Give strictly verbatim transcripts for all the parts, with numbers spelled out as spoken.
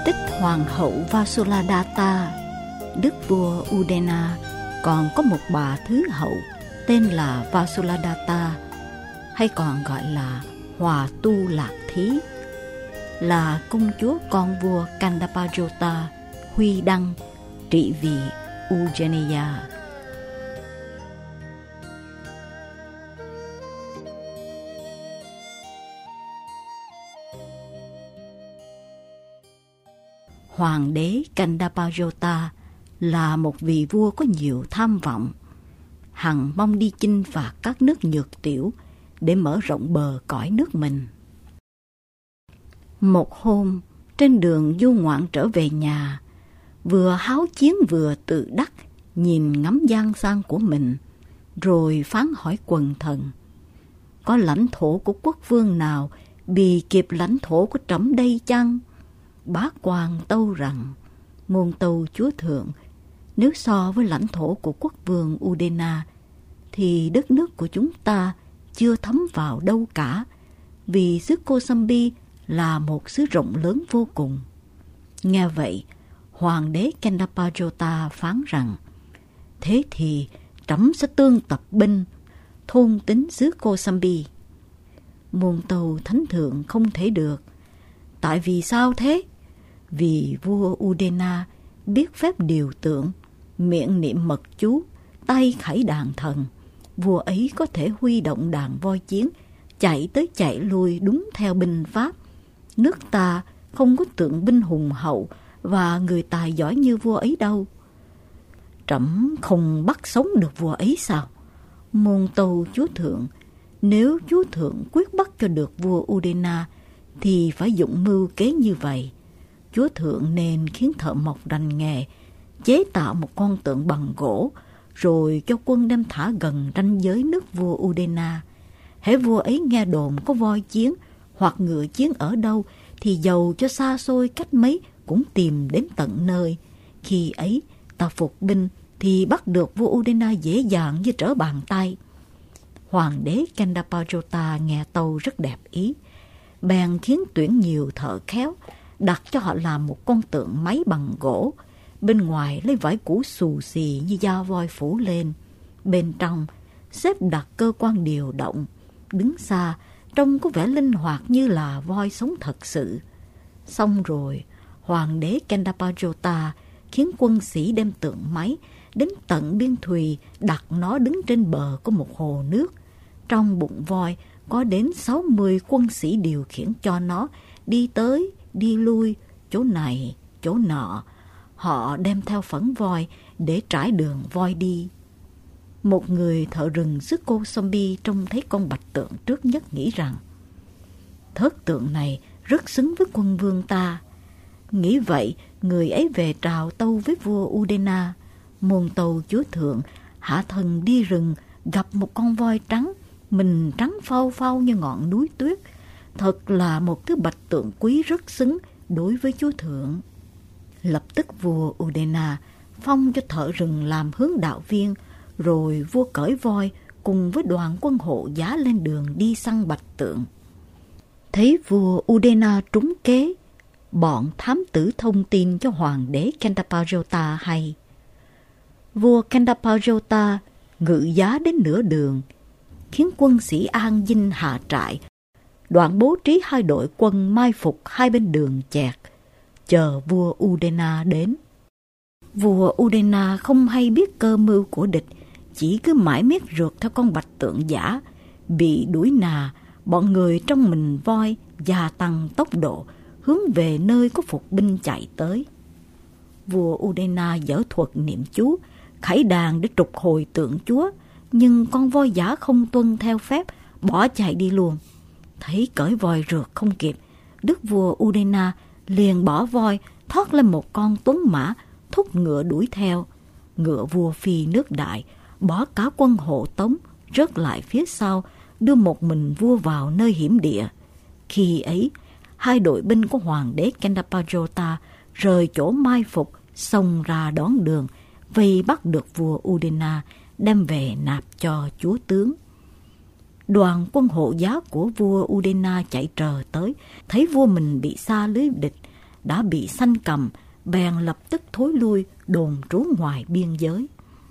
tích Hoàng hậu Vasudata, đức vua Udena còn có một bà thứ hậu tên là Vasudata, hay còn gọi là Hòa Tu Lạc Thí, là công chúa con vua Kandapajota Huy Đăng trị vì Ujjainaya. Hoàng đế Kandapajota là một vị vua có nhiều tham vọng, hằng mong đi chinh phạt các nước nhược tiểu để mở rộng bờ cõi nước mình. Một hôm, trên đường du ngoạn trở về nhà, vừa háo chiến vừa tự đắc nhìn ngắm giang sang của mình, rồi phán hỏi quần thần: có lãnh thổ của quốc vương nào bì kịp lãnh thổ của trẫm đây chăng? Bá quan tâu rằng: muôn tâu chúa thượng, nếu so với lãnh thổ của quốc vương Udena thì đất nước của chúng ta chưa thấm vào đâu cả, vì xứ Kosambi là một xứ rộng lớn vô cùng. Nghe vậy, hoàng đế Kandapajota phán rằng: thế thì trẫm sẽ tương tập binh thôn tính xứ Kosambi. Muôn tâu thánh thượng không thể được. Tại vì sao thế? Vì vua Udena biết phép điều tượng, miệng niệm mật chú, tay khải đàn thần. Vua ấy có thể huy động đàn voi chiến, chạy tới chạy lui đúng theo binh pháp. Nước ta không có tượng binh hùng hậu và người tài giỏi như vua ấy đâu. Trẫm không bắt sống được vua ấy sao? Muôn tâu chúa thượng, nếu chúa thượng quyết bắt cho được vua Udena thì phải dụng mưu kế như vậy. Chúa thượng nên khiến thợ mộc rành nghề chế tạo một con tượng bằng gỗ, rồi cho quân đem thả gần ranh giới nước vua Udena. Hễ vua ấy nghe đồn có voi chiến hoặc ngựa chiến ở đâu thì dầu cho xa xôi cách mấy cũng tìm đến tận nơi. Khi ấy ta phục binh thì bắt được vua Udena dễ dàng như trở bàn tay. Hoàng đế Kandapajota nghe tâu rất đẹp ý, bèn khiến tuyển nhiều thợ khéo, đặt cho họ làm một con tượng máy bằng gỗ, bên ngoài lấy vải cũ xù xì như da voi phủ lên. Bên trong xếp đặt cơ quan điều động, đứng xa trông có vẻ linh hoạt như là voi sống thật sự. Xong rồi, hoàng đế Kandapajota khiến quân sĩ đem tượng máy đến tận biên thùy, đặt nó đứng trên bờ của một hồ nước. Trong bụng voi có đến sáu mươi quân sĩ điều khiển cho nó đi tới, đi lui, chỗ này, chỗ nọ. Họ đem theo phẫn voi để trải đường voi đi. Một người thợ rừng xứ Kosambi trông thấy con bạch tượng trước nhất nghĩ rằng: thớt tượng này rất xứng với quân vương ta. Nghĩ vậy, người ấy về trào tâu với vua Udena: muôn tâu chúa thượng, hạ thần đi rừng gặp một con voi trắng, mình trắng phau phau như ngọn núi tuyết. Thật là một thứ bạch tượng quý rất xứng đối với chúa thượng. Lập tức vua Udena phong cho thợ rừng làm hướng đạo viên, rồi vua cởi voi cùng với đoàn quân hộ giá lên đường đi săn bạch tượng. Thấy vua Udena trúng kế, bọn thám tử thông tin cho hoàng đế Kandapajota hay. Vua Kandapajota ngự giá đến nửa đường, khiến quân sĩ an dinh hạ trại, đoạn bố trí hai đội quân mai phục hai bên đường chẹt, chờ vua Udena đến. Vua Udena không hay biết cơ mưu của địch, chỉ cứ mãi miết rượt theo con bạch tượng giả. Bị đuổi nà, bọn người trong mình voi gia tăng tốc độ, hướng về nơi có phục binh chạy tới. Vua Udena giở thuật niệm chú, khải đàn để trục hồi tượng chúa, nhưng con voi giả không tuân theo phép, bỏ chạy đi luôn. Thấy cởi voi rượt không kịp, đức vua Udena liền bỏ voi, thoát lên một con tuấn mã, thúc ngựa đuổi theo. Ngựa vua phi nước đại, bỏ cả quân hộ tống, rớt lại phía sau, đưa một mình vua vào nơi hiểm địa. Khi ấy, hai đội binh của hoàng đế Kandapajota rời chỗ mai phục, xông ra đón đường, vây bắt được vua Udena, đem về nạp cho chúa tướng. Đoàn quân hộ giá của vua Udena chạy trờ tới, thấy vua mình bị xa lưới địch, đã bị sanh cầm, bèn lập tức thối lui đồn trú ngoài biên giới.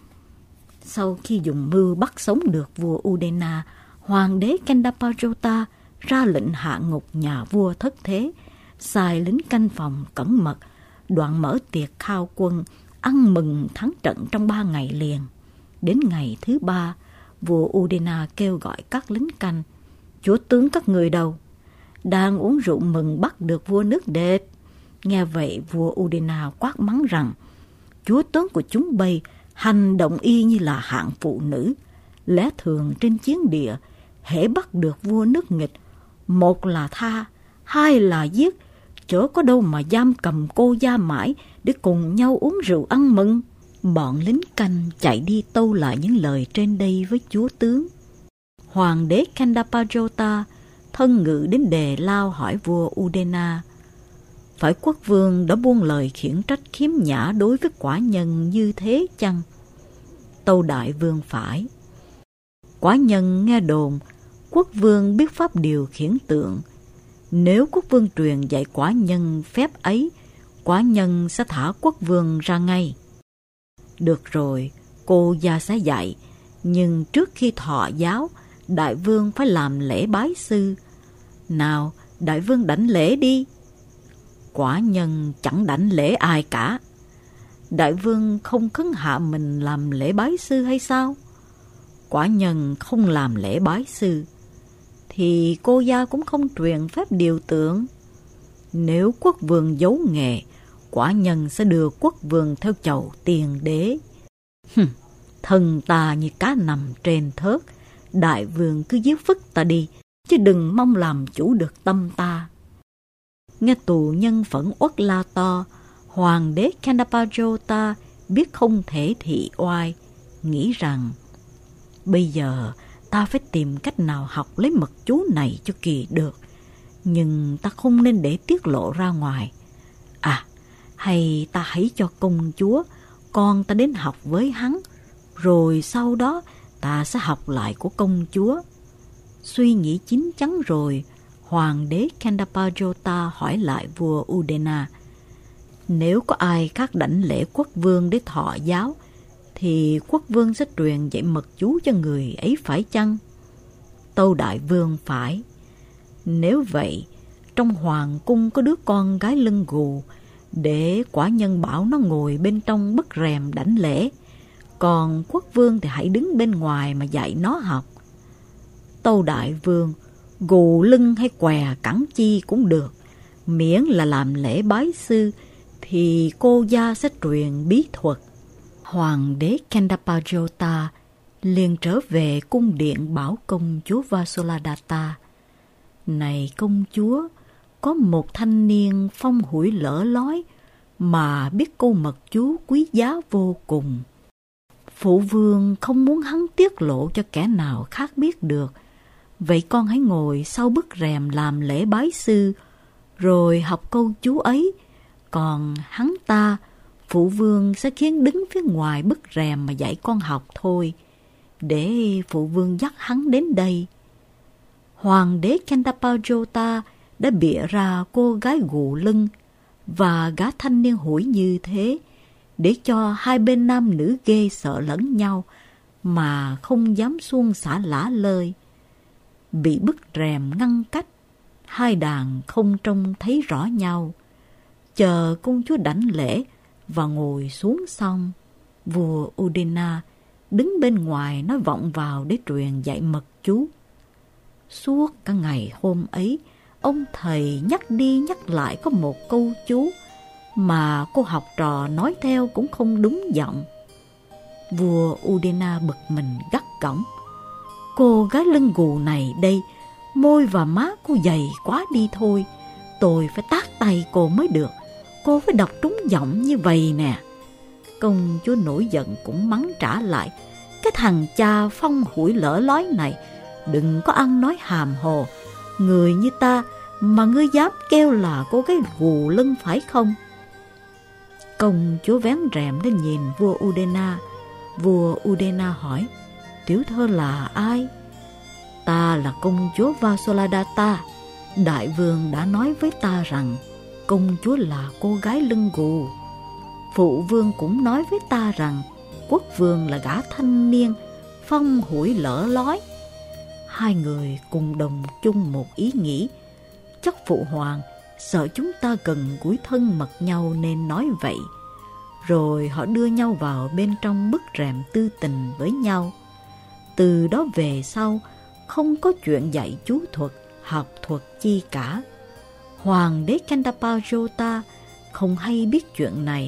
Sau khi dùng mưu bắt sống được vua Udena, hoàng đế Kendapajota ra lệnh hạ ngục nhà vua thất thế, sai lính canh phòng cẩn mật, đoạn mở tiệc khao quân, ăn mừng thắng trận trong ba ngày liền. Đến ngày thứ ba, vua Udena kêu gọi các lính canh: "Chúa tướng các người đâu?" "Đang uống rượu mừng bắt được vua nước đệt." Nghe vậy, vua Udena quát mắng rằng: "Chúa tướng của chúng bây hành động y như là hạng phụ nữ. Lẽ thường trên chiến địa, hễ bắt được vua nước nghịch, một là tha, hai là giết, chớ có đâu mà giam cầm cô gia mãi để cùng nhau uống rượu ăn mừng." Bọn lính canh chạy đi tâu lại những lời trên đây với chúa tướng. Hoàng đế Kendapajota thân ngự đến đề lao hỏi vua Udena: "Phải quốc vương đã buông lời khiển trách khiếm nhã đối với quả nhân như thế chăng?" Tâu đại vương: "Phải." Quả nhân nghe đồn quốc vương biết pháp điều khiển tượng. Nếu quốc vương truyền dạy quả nhân phép ấy, quả nhân sẽ thả quốc vương ra ngay. Được rồi, cô gia sẽ dạy, nhưng trước khi thọ giáo, đại vương phải làm lễ bái sư. Nào, đại vương đảnh lễ đi. Quả nhân chẳng đảnh lễ ai cả. Đại vương không khấn hạ mình làm lễ bái sư hay sao? Quả nhân không làm lễ bái sư, thì cô gia cũng không truyền phép điều tượng. Nếu quốc vương giấu nghề, quả nhân sẽ đưa quốc vương theo chầu tiền đế. Hừm, thân ta như cá nằm trên thớt, đại vương cứ giết phức ta đi, chứ đừng mong làm chủ được tâm ta. Nghe tù nhân phẫn uất la to, hoàng đế Kendapajota biết không thể thị oai, nghĩ rằng bây giờ ta phải tìm cách nào học lấy mật chú này cho kỳ được, nhưng ta không nên để tiết lộ ra ngoài. À, hay ta hãy cho công chúa, con ta đến học với hắn, rồi sau đó ta sẽ học lại của công chúa. Suy nghĩ chín chắn rồi, hoàng đế Kendapajota hỏi lại vua Udena: "Nếu có ai khác đảnh lễ quốc vương để thọ giáo, thì quốc vương sẽ truyền dạy mật chú cho người ấy phải chăng?" Tâu đại vương: "Phải." Nếu vậy, trong hoàng cung có đứa con gái lưng gù, để quả nhân bảo nó ngồi bên trong bức rèm đảnh lễ, còn quốc vương thì hãy đứng bên ngoài mà dạy nó học. Tâu đại vương: "Gù lưng hay què cẳng chi cũng được, miễn là làm lễ bái sư thì cô gia sẽ truyền bí thuật." Hoàng đế Kendapajota liền trở về cung điện bảo công chúa Vasoladatta: "Này công chúa, có một thanh niên phong hủi lỡ lói mà biết câu mật chú quý giá vô cùng. Phụ vương không muốn hắn tiết lộ cho kẻ nào khác biết được. Vậy con hãy ngồi sau bức rèm làm lễ bái sư, rồi học câu chú ấy. Còn hắn ta, phụ vương sẽ khiến đứng phía ngoài bức rèm mà dạy con học thôi, để phụ vương dắt hắn đến đây." Hoàng đế Kendapajota đã bịa ra cô gái gù lưng và gã thanh niên hủi như thế, để cho hai bên nam nữ ghê sợ lẫn nhau mà không dám suông xả lả lơi. Bị bức rèm ngăn cách, hai đàn không trông thấy rõ nhau. Chờ công chúa đảnh lễ và ngồi xuống xong, vua Udena đứng bên ngoài nói vọng vào để truyền dạy mật chú. Suốt cả ngày hôm ấy, ông thầy nhắc đi nhắc lại có một câu chú mà cô học trò nói theo cũng không đúng giọng. Vua Udena bực mình gắt gỏng: "Cô gái lưng gù này đây, môi và má cô dày quá đi thôi, tôi phải tát tay cô mới được, cô phải đọc trúng giọng như vậy nè." Công chúa nổi giận cũng mắng trả lại: "Cái thằng cha phong hủi lỡ lói này, đừng có ăn nói hàm hồ, người như ta mà ngươi dám kêu là cô gái gù lưng phải không?" Công chúa vén rèm lên nhìn vua Udena. Vua Udena hỏi: "Tiểu thơ là ai?" "Ta là công chúa Vasoladatta. Đại vương đã nói với ta rằng công chúa là cô gái lưng gù. Phụ vương cũng nói với ta rằng quốc vương là gã thanh niên phong hủi lỡ lói. Hai người cùng đồng chung một ý nghĩ, chắc phụ hoàng sợ chúng ta gần gũi thân mật nhau nên nói vậy. Rồi họ đưa nhau vào bên trong bức rèm tư tình với nhau. Từ đó về sau không có chuyện dạy chú thuật, học thuật chi cả. Hoàng đế Kendapajota không hay biết chuyện này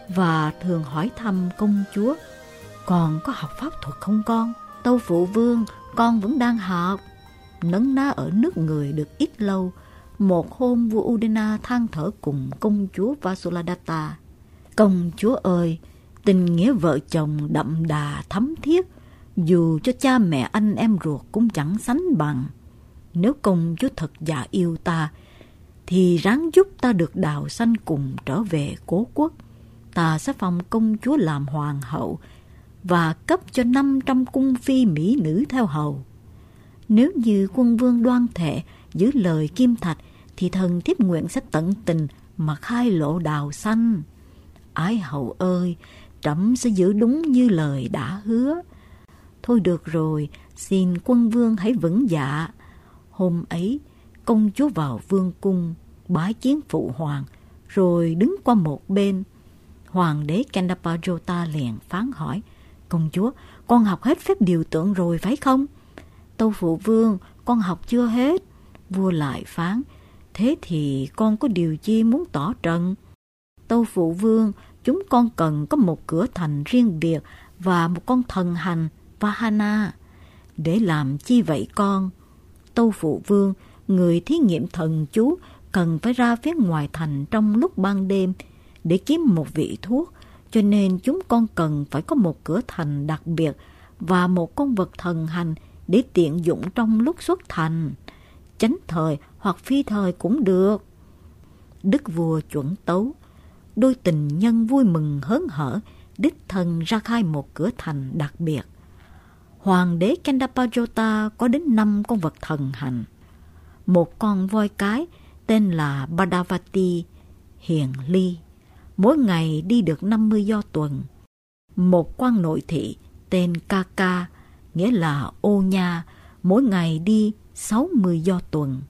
và thường hỏi thăm công chúa: "Con có học pháp thuật không con?" "Tâu phụ vương, con vẫn đang học." Nấn ná ở nước người được ít lâu, một hôm vua Udena than thở cùng công chúa Vasudata: "Công chúa ơi, tình nghĩa vợ chồng đậm đà thấm thiết, dù cho cha mẹ anh em ruột cũng chẳng sánh bằng. Nếu công chúa thật dạ yêu ta, thì ráng giúp ta được đào sanh cùng trở về cố quốc. Ta sẽ phong công chúa làm hoàng hậu và cấp cho năm trăm cung phi mỹ nữ theo hầu. Nếu như quân vương đoan thệ giữ lời kim thạch, thì thần thiếp nguyện sẽ tận tình mà khai lộ đào sanh. Ái hậu ơi, trẫm sẽ giữ đúng như lời đã hứa." "Thôi được rồi, xin quân vương hãy vững dạ." Hôm ấy, công chúa vào vương cung bái kiến phụ hoàng, rồi đứng qua một bên. Hoàng đế Kendapajota liền phán hỏi: "Công chúa, con học hết phép điều tượng rồi phải không?" "Tâu phụ vương, con học chưa hết." Vua lại phán: "Thế thì con có điều chi muốn tỏ trần?" "Tâu phụ vương, chúng con cần có một cửa thành riêng biệt và một con thần hành Vahana." "Để làm chi vậy con?" "Tâu phụ vương, người thí nghiệm thần chú cần phải ra phía ngoài thành trong lúc ban đêm để kiếm một vị thuốc, cho nên chúng con cần phải có một cửa thành đặc biệt và một con vật thần hành để tiện dụng trong lúc xuất thành. Chánh thời hoặc phi thời cũng được." Đức vua chuẩn tấu. Đôi tình nhân vui mừng hớn hở, đích thân ra khai một cửa thành đặc biệt. Hoàng đế Kendapajota có đến năm con vật thần hành. Một con voi cái tên là Badavati, hiền ly, mỗi ngày đi được năm mươi do tuần. Một quan nội thị tên Kaka, nghĩa là ô nha, mỗi ngày đi sáu mươi do tuần.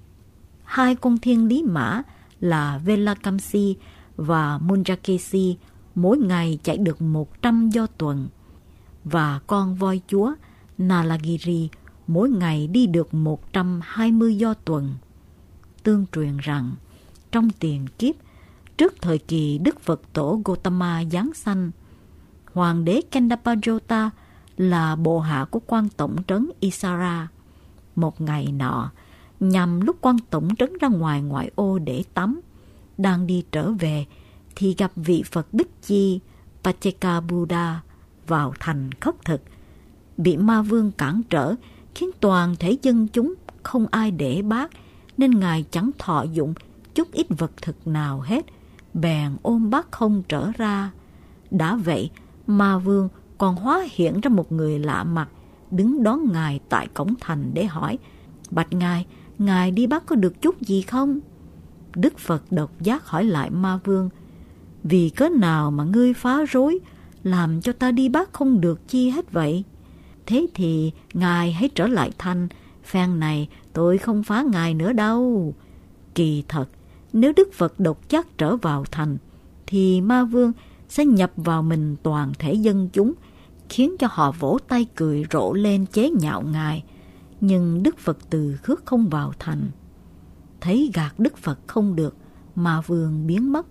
Hai con thiên lý mã là Velakamsi và Munjakesi, mỗi ngày chạy được một trăm do tuần. Và con voi chúa Nalagiri mỗi ngày đi được một trăm hai mươi do tuần. Tương truyền rằng trong tiền kiếp, trước thời kỳ Đức Phật tổ Gotama giáng sanh, Hoàng đế Kendapajota là bộ hạ của quan tổng trấn Isara. Một ngày nọ, nhằm lúc quan tổng trấn ra ngoài ngoại ô để tắm, đang đi trở về thì gặp vị Phật Bích Chi Pacheka Buddha vào thành khất thực. Bị ma vương cản trở khiến toàn thể dân chúng không ai để bác, nên ngài chẳng thọ dụng chút ít vật thực nào hết, bèn ôm bát không trở ra. Đã vậy, ma vương còn hóa hiện ra một người lạ mặt, đứng đón ngài tại cổng thành để hỏi: "Bạch ngài, ngài đi bắt có được chút gì không?" Đức Phật độc giác hỏi lại ma vương: "Vì cớ nào mà ngươi phá rối, làm cho ta đi bắt không được chi hết vậy? Thế thì ngài hãy trở lại thành, phen này tôi không phá ngài nữa đâu." Kỳ thật, nếu Đức Phật độc giác trở vào thành, thì ma vương sẽ nhập vào mình toàn thể dân chúng, khiến cho họ vỗ tay cười rộ lên chế nhạo ngài. Nhưng Đức Phật từ khước không vào thành. Thấy gạt Đức Phật không được, ma vương biến mất.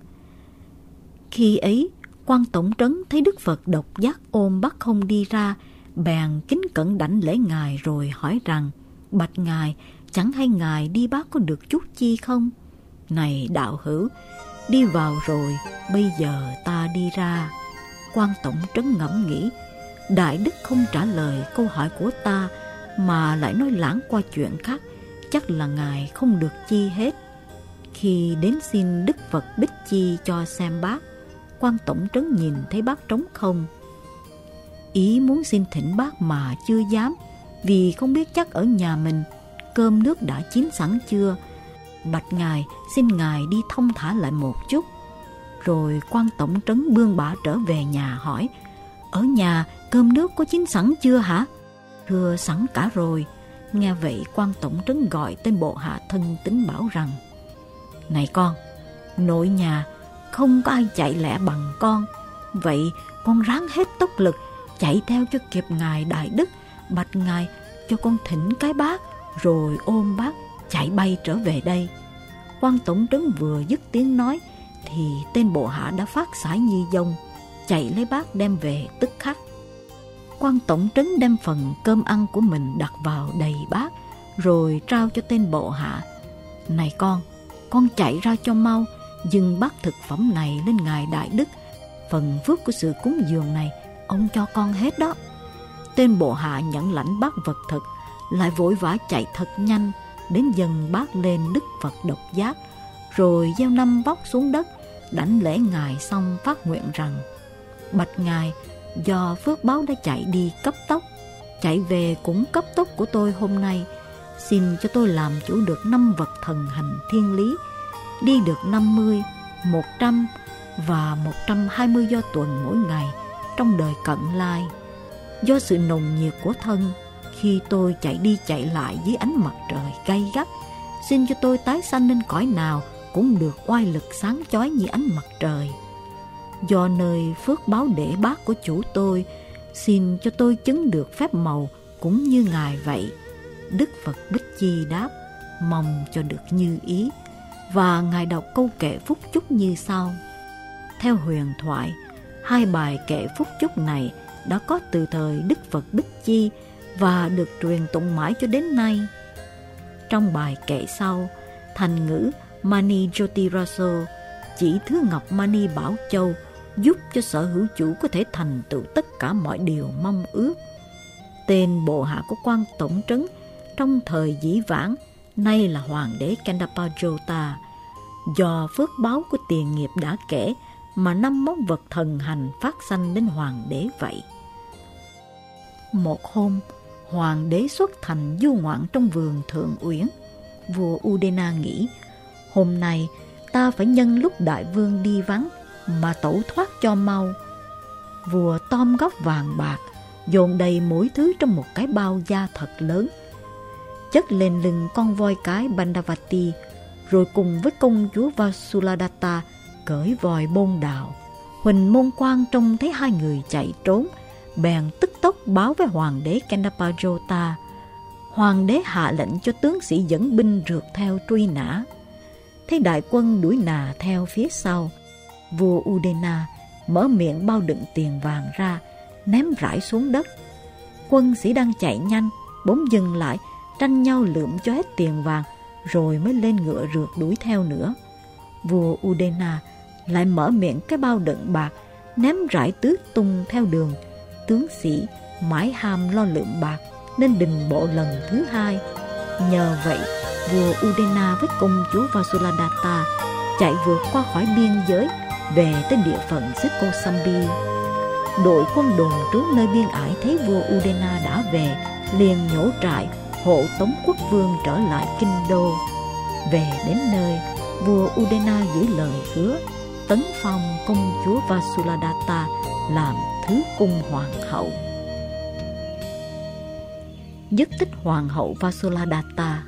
Khi ấy, quan tổng trấn thấy Đức Phật độc giác ôm bắt không đi ra, bèn kính cẩn đảnh lễ ngài rồi hỏi rằng: "Bạch ngài, chẳng hay ngài đi bắt có được chút chi không?" "Này đạo hữu, đi vào rồi, bây giờ ta đi ra." Quan tổng trấn ngẫm nghĩ, đại đức không trả lời câu hỏi của ta mà lại nói lãng qua chuyện khác, chắc là ngài không được chi hết. Khi đến xin Đức Phật Bích Chi cho xem bát, quan tổng trấn nhìn thấy bát trống không. Ý muốn xin thỉnh bác mà chưa dám, vì không biết chắc ở nhà mình cơm nước đã chín sẵn chưa. Bạch ngài, xin ngài đi thông thả lại một chút. Rồi quan tổng trấn bươn bả trở về nhà hỏi: Ở nhà cơm nước có chín sẵn chưa hả? Thưa sẵn cả rồi. Nghe vậy quan tổng trấn gọi tên bộ hạ thân tín bảo rằng: Này con, nội nhà không có ai chạy lẹ bằng con, vậy con ráng hết tốc lực chạy theo cho kịp ngài đại đức. Bạch ngài cho con thỉnh cái bác, rồi ôm bác chạy bay trở về đây. Quan tổng trấn vừa dứt tiếng nói thì tên bộ hạ đã phát sải nhi dông chạy lấy bác đem về tức khắc. Quan tổng trấn đem phần cơm ăn của mình đặt vào đầy bát, rồi trao cho tên bộ hạ: Này con, con chạy ra cho mau, dâng bát thực phẩm này lên ngài đại đức. Phần phước của sự cúng dường này ông cho con hết đó. Tên bộ hạ nhận lãnh bát vật thực, lại vội vã chạy thật nhanh đến dâng bát lên Đức Phật Độc Giác, rồi gieo năm vóc xuống đất, đảnh lễ ngài xong phát nguyện rằng: Bạch ngài, do phước báo đã chạy đi cấp tốc, chạy về cũng cấp tốc của tôi hôm nay, xin cho tôi làm chủ được năm vật thần hành thiên lý, đi được năm mươi, một trăm và một trăm hai mươi do tuần mỗi ngày trong đời cận lai. Do sự nồng nhiệt của thân, khi tôi chạy đi chạy lại dưới ánh mặt trời gay gắt, xin cho tôi tái sanh lên cõi nào cũng được oai lực sáng chói như ánh mặt trời. Do nơi phước báo để bác của chủ tôi, xin cho tôi chứng được phép màu cũng như ngài vậy. Đức Phật Bích Chi đáp: Mong cho được như ý. Và ngài đọc câu kệ phúc chúc như sau. Theo huyền thoại, hai bài kệ phúc chúc này đã có từ thời Đức Phật Bích Chi và được truyền tụng mãi cho đến nay. Trong bài kệ sau, thành ngữ Mani Jyotiraso chỉ thứ ngọc Mani Bảo Châu, giúp cho sở hữu chủ có thể thành tựu tất cả mọi điều mong ước. Tên bộ hạ của quan tổng trấn trong thời dĩ vãng, nay là hoàng đế Kendapajota. Do phước báo của tiền nghiệp đã kể mà năm món vật thần hành phát sanh đến hoàng đế vậy. Một hôm, hoàng đế xuất thành du ngoạn trong vườn Thượng Uyển. Vua Udena nghĩ: Hôm nay ta phải nhân lúc đại vương đi vắng mà tẩu thoát cho mau. Vua tom góp vàng bạc, dồn đầy mỗi thứ trong một cái bao da thật lớn, chất lên lưng con voi cái Bandavati, rồi cùng với công chúa Vasudata cởi vòi bôn đào. Huỳnh Môn Quan trông thấy hai người chạy trốn, bèn tức tốc báo với hoàng đế Kendapajota. Hoàng đế hạ lệnh cho tướng sĩ dẫn binh rượt theo truy nã. Thấy đại quân đuổi nà theo phía sau, vua Udena mở miệng bao đựng tiền vàng ra, ném rải xuống đất. Quân sĩ đang chạy nhanh bỗng dừng lại, tranh nhau lượm cho hết tiền vàng, rồi mới lên ngựa rượt đuổi theo nữa. Vua Udena lại mở miệng cái bao đựng bạc, ném rải tứ tung theo đường. Tướng sĩ mãi ham lo lượm bạc nên đình bộ lần thứ hai. Nhờ vậy, vua Udena với công chúa Vasudata chạy vượt qua khỏi biên giới về tới địa phận xứ Kosambi. Đội quân đồn trú nơi biên ải thấy vua Udena đã về, liền nhổ trại hộ tống quốc vương trở lại kinh đô. Về đến nơi, vua Udena giữ lời hứa, tấn phong công chúa Vasudata làm thứ cung hoàng hậu. Dứt tích hoàng hậu Vasudata.